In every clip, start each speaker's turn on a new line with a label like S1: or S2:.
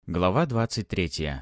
S1: Глава 23.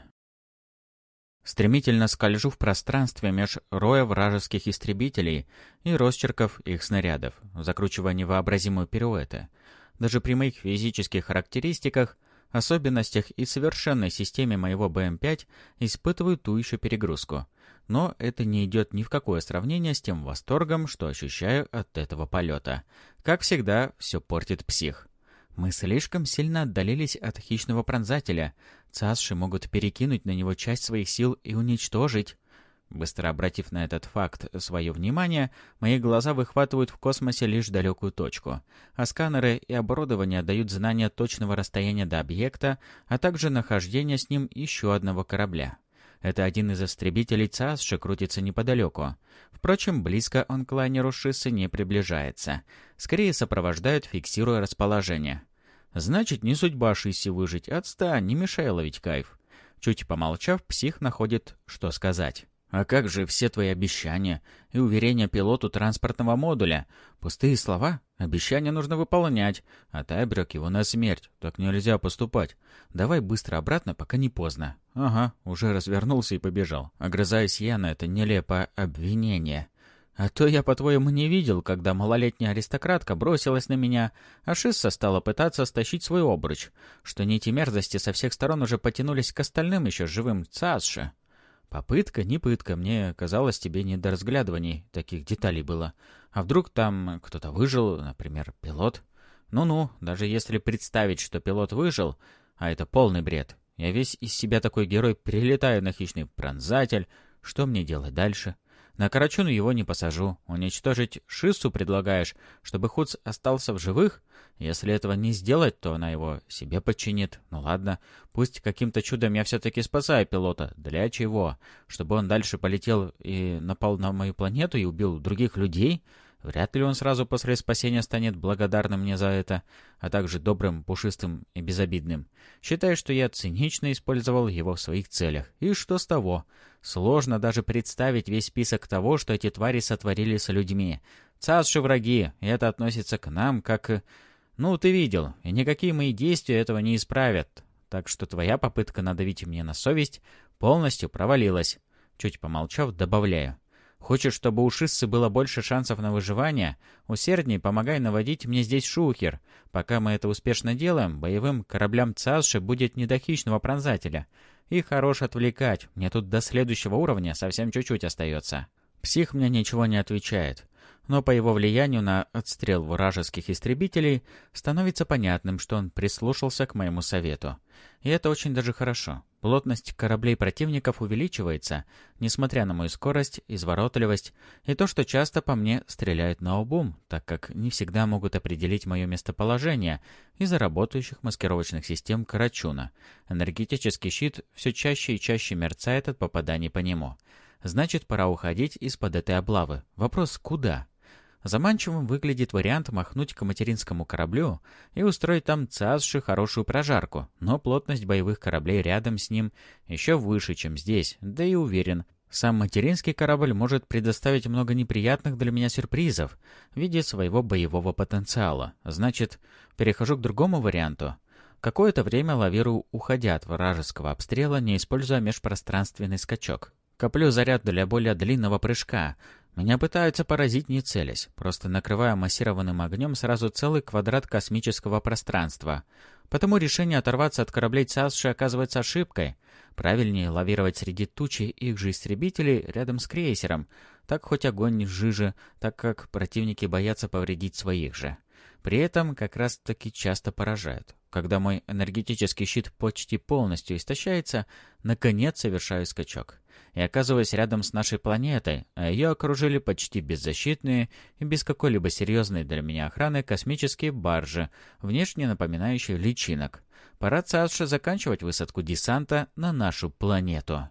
S1: Стремительно скольжу в пространстве меж роя вражеских истребителей и росчерков их снарядов, закручивая невообразимые пируэты. Даже при моих физических характеристиках, особенностях и совершенной системе моего БМ-5 испытываю ту еще перегрузку. Но это не идет ни в какое сравнение с тем восторгом, что ощущаю от этого полета. Как всегда, все портит псих. Мы слишком сильно отдалились от хищного пронзателя. Цасши могут перекинуть на него часть своих сил и уничтожить. Быстро обратив на этот факт свое внимание, мои глаза выхватывают в космосе лишь далекую точку, а сканеры и оборудование дают знания точного расстояния до объекта, а также нахождения с ним еще одного корабля. Это один из истребителей Цасши крутится неподалеку. Впрочем, близко он к лайнеру Шиссы не приближается. Скорее сопровождают, фиксируя расположение. Значит, не судьба Шиссе выжить. Отстань, не мешай ловить кайф. Чуть помолчав, псих находит, что сказать. А как же все твои обещания и уверения пилоту транспортного модуля? Пустые слова? Обещания нужно выполнять, а ты обрек его на смерть. Так нельзя поступать. Давай быстро обратно, пока не поздно. Ага, уже развернулся и побежал. Огрызаясь я на это нелепое обвинение. А то я, по-твоему, не видел, когда малолетняя аристократка бросилась на меня, а Шисса стала пытаться стащить свой обруч, что нити мерзости со всех сторон уже потянулись к остальным еще живым Цасше. Попытка, не пытка, мне казалось, тебе не до разглядываний таких деталей было. А вдруг там кто-то выжил, например, пилот? Ну-ну, даже если представить, что пилот выжил, а это полный бред. Я весь из себя такой герой, прилетаю на хищный пронзатель. Что мне делать дальше? На Карачуну его не посажу. Уничтожить Шиссу предлагаешь, чтобы Хуц остался в живых? Если этого не сделать, то она его себе подчинит. Ну ладно, пусть каким-то чудом я все-таки спасаю пилота. Для чего? Чтобы он дальше полетел и напал на мою планету и убил других людей? Вряд ли он сразу после спасения станет благодарным мне за это, а также добрым, пушистым и безобидным. Считаю, что я цинично использовал его в своих целях. И что с того? Сложно даже представить весь список того, что эти твари сотворили с людьми. Цасши враги, и это относится к нам как... Ну, ты видел, и никакие мои действия этого не исправят. Так что твоя попытка надавить мне на совесть полностью провалилась. Чуть помолчав, добавляю. Хочешь, чтобы у Шиссы было больше шансов на выживание? Усердней помогай наводить мне здесь шухер. Пока мы это успешно делаем, боевым кораблям Цасши будет не до хищного пронзателя. И хорош отвлекать. Мне тут до следующего уровня совсем чуть-чуть остается. Псих мне ничего не отвечает. Но по его влиянию на отстрел вражеских истребителей становится понятным, что он прислушался к моему совету. И это очень даже хорошо. Плотность кораблей противников увеличивается, несмотря на мою скорость, изворотливость и то, что часто по мне стреляют наобум, так как не всегда могут определить мое местоположение из-за работающих маскировочных систем Карачуна. Энергетический щит все чаще и чаще мерцает от попаданий по нему. Значит, пора уходить из-под этой облавы. Вопрос «куда?». Заманчивым выглядит вариант махнуть к материнскому кораблю и устроить там Цасши хорошую прожарку, но плотность боевых кораблей рядом с ним еще выше, чем здесь, да и уверен, сам материнский корабль может предоставить много неприятных для меня сюрпризов в виде своего боевого потенциала. Значит, перехожу к другому варианту. Какое-то время лавирую, уходя от вражеского обстрела, не используя межпространственный скачок. Коплю заряд для более длинного прыжка. Меня пытаются поразить, не целясь, просто накрывая массированным огнем сразу целый квадрат космического пространства. Потому решение оторваться от кораблей Цасши оказывается ошибкой. Правильнее лавировать среди тучи их же истребителей рядом с крейсером. Так хоть огонь не жиже, так как противники боятся повредить своих же. При этом как раз-таки часто поражают. Когда мой энергетический щит почти полностью истощается, наконец совершаю скачок. И оказываюсь рядом с нашей планетой, а ее окружили почти беззащитные и без какой-либо серьезной для меня охраны космические баржи, внешне напоминающие личинок. Пора Цасши заканчивать высадку десанта на нашу планету.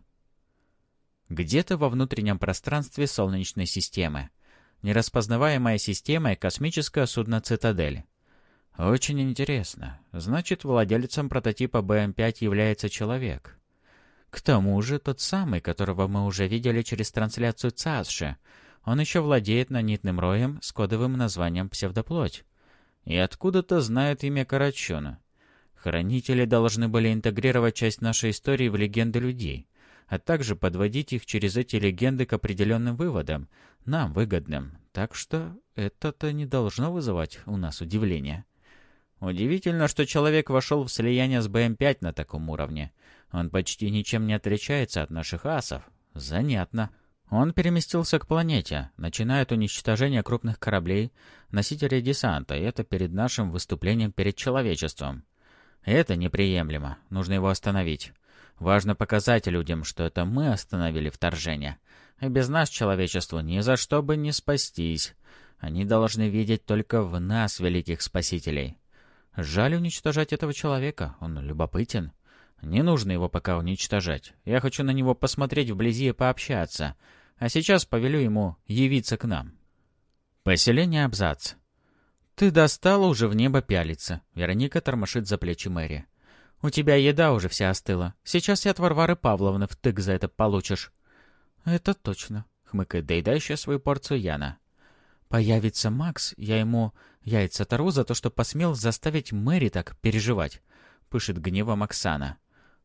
S1: Где-то во внутреннем пространстве Солнечной системы. Нераспознаваемая система и космическое судно «Цитадель». Очень интересно. Значит, владельцем прототипа БМ-5 является человек. К тому же тот самый, которого мы уже видели через трансляцию Цасши. Он еще владеет нанитным роем с кодовым названием «Псевдоплоть». И откуда-то знает имя Карачуна. Хранители должны были интегрировать часть нашей истории в легенды людей, а также подводить их через эти легенды к определенным выводам, нам выгодным. Так что это-то не должно вызывать у нас удивления. Удивительно, что человек вошел в слияние с БМ-5 на таком уровне. Он почти ничем не отличается от наших асов. Занятно. Он переместился к планете, начинает уничтожение крупных кораблей, носителей десанта, и это перед нашим выступлением перед человечеством. Это неприемлемо. Нужно его остановить. Важно показать людям, что это мы остановили вторжение. И без нас человечеству ни за что бы не спастись. Они должны видеть только в нас великих спасителей. Жаль уничтожать этого человека, он любопытен. Не нужно его пока уничтожать. Я хочу на него посмотреть вблизи и пообщаться. А сейчас повелю ему явиться к нам. Поселение Абзац. «Ты достала уже в небо пялиться», — Вероника тормошит за плечи Мэри. «У тебя еда уже вся остыла. Сейчас и от Варвары Павловны втык за это получишь». «Это точно», — хмыкает доедающая свою порцию Яна. «Появится Макс, я ему яйца оторву за то, что посмел заставить Мэри так переживать», — пышет гневом Оксана.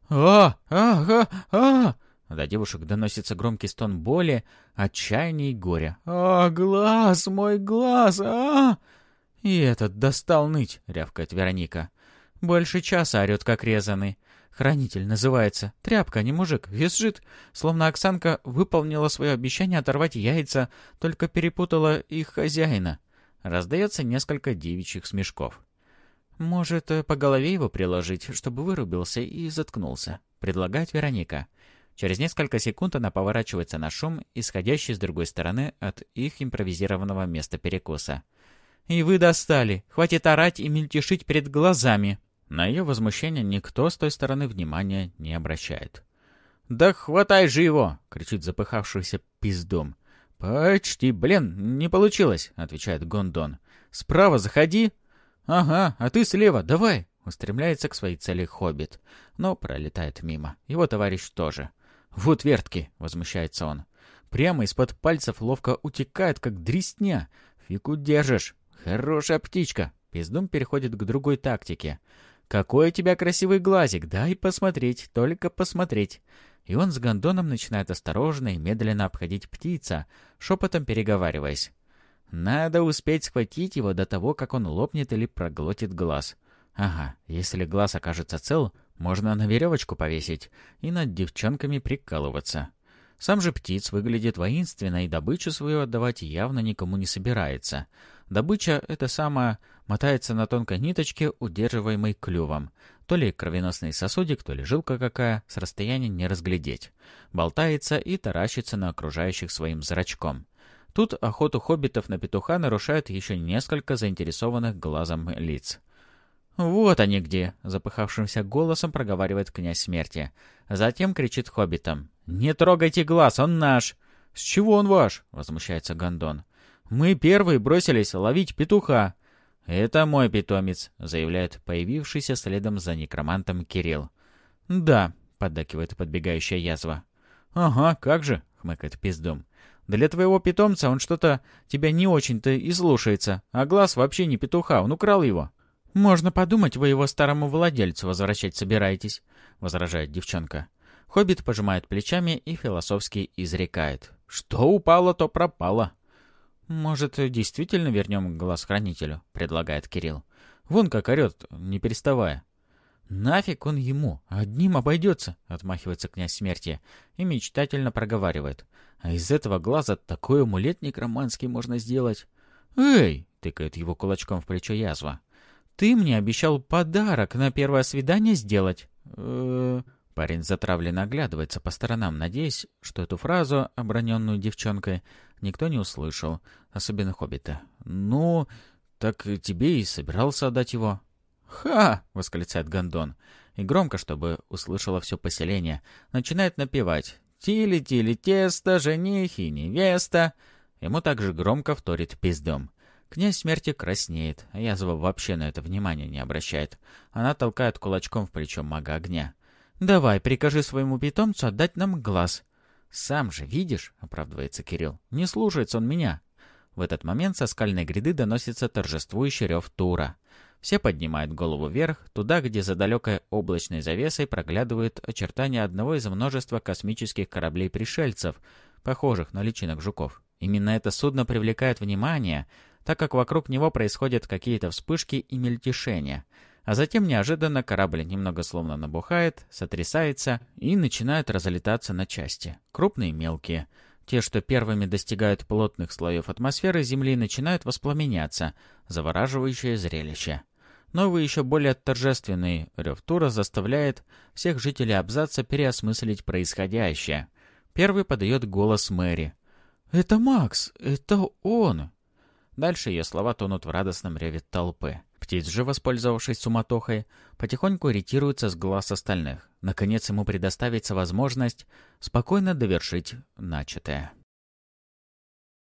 S1: До девушек доносится громкий стон боли, отчаяния и горя. Глаз, мой глаз! И этот достал ныть», — рявкает Вероника. «Больше часа орет, как резаный. Хранитель называется. Тряпка, не мужик. Визжит, словно Оксанка выполнила свое обещание оторвать яйца, только перепутала их хозяина». Раздается несколько девичьих смешков. «Может, по голове его приложить, чтобы вырубился и заткнулся», — предлагает Вероника. Через несколько секунд она поворачивается на шум, исходящий с другой стороны от их импровизированного места перекуса. «И вы достали! Хватит орать и мельтешить перед глазами!» На ее возмущение никто с той стороны внимания не обращает. «Да хватай же его!» — кричит запыхавшийся пиздом. «Почти, блин, не получилось!» — отвечает Гондон. «Справа заходи!» «Ага, а ты слева, давай!» — устремляется к своей цели хоббит, но пролетает мимо. Его товарищ тоже. «Вот вертки!» — возмущается он. «Прямо из-под пальцев ловко утекает, как дресня. Фиг удержишь. Хорошая птичка!» Пиздум переходит к другой тактике. «Какой у тебя красивый глазик! Дай посмотреть, только посмотреть!» И он с Гондоном начинает осторожно и медленно обходить птица, шепотом переговариваясь. Надо успеть схватить его до того, как он лопнет или проглотит глаз. Ага, если глаз окажется цел, можно на веревочку повесить и над девчонками прикалываться. Сам же птиц выглядит воинственно и добычу свою отдавать явно никому не собирается. Добыча эта самая мотается на тонкой ниточке, удерживаемой клювом. То ли кровеносный сосудик, то ли жилка какая, с расстояния не разглядеть. Болтается и таращится на окружающих своим зрачком. Тут охоту хоббитов на петуха нарушают еще несколько заинтересованных глазом лиц. «Вот они где!» — запыхавшимся голосом проговаривает князь смерти. Затем кричит хоббитам. «Не трогайте глаз, он наш!» «С чего он ваш?» — возмущается Гондон. «Мы первые бросились ловить петуха!» «Это мой питомец», — заявляет появившийся следом за некромантом Кирилл. «Да», — поддакивает подбегающая язва. «Ага, как же», — хмыкает пиздум. «Для твоего питомца он что-то тебя не очень-то и слушается, а глаз вообще не петуха, он украл его». «Можно подумать, вы его старому владельцу возвращать собираетесь», — возражает девчонка. Хоббит пожимает плечами и философски изрекает. «Что упало, то пропало». «Может, действительно вернем глаз хранителю?» — предлагает Кирилл. «Вон как орет, не переставая». «Нафиг он ему? Одним обойдется», — отмахивается князь смерти и мечтательно проговаривает. «А из этого глаза такой амулет некроманский можно сделать». «Эй!» — тыкает его кулачком в плечо язва. «Ты мне обещал подарок на первое свидание сделать». Парень затравленно оглядывается по сторонам, надеясь, что эту фразу, оброненную девчонкой, никто не услышал, особенно хоббита. «Ну, так тебе и собирался отдать его». «Ха!» — восклицает Гондон. И громко, чтобы услышало все поселение, начинает напевать. «Тили-тили тесто, жених и невеста». Ему также громко вторит пиздом. Князь смерти краснеет, а язва вообще на это внимания не обращает. Она толкает кулачком в плечо мага огня. «Давай, прикажи своему питомцу отдать нам глаз». «Сам же видишь», — оправдывается Кирилл, — «не слушается он меня». В этот момент со скальной гряды доносится торжествующий рев Тура. Все поднимают голову вверх, туда, где за далекой облачной завесой проглядывают очертания одного из множества космических кораблей-пришельцев, похожих на личинок жуков. Именно это судно привлекает внимание, так как вокруг него происходят какие-то вспышки и мельтешения. А затем неожиданно корабль немного словно набухает, сотрясается и начинает разлетаться на части. Крупные и мелкие. Те, что первыми достигают плотных слоев атмосферы Земли, начинают воспламеняться. Завораживающее зрелище. Новый, еще более торжественный рев тура заставляет всех жителей абзаца переосмыслить происходящее. Первый подает голос Мэри. «Это Макс! Это он!» Дальше ее слова тонут в радостном реве толпы. Птиц же, воспользовавшись суматохой, потихоньку ретируется с глаз остальных. Наконец ему предоставится возможность спокойно довершить начатое.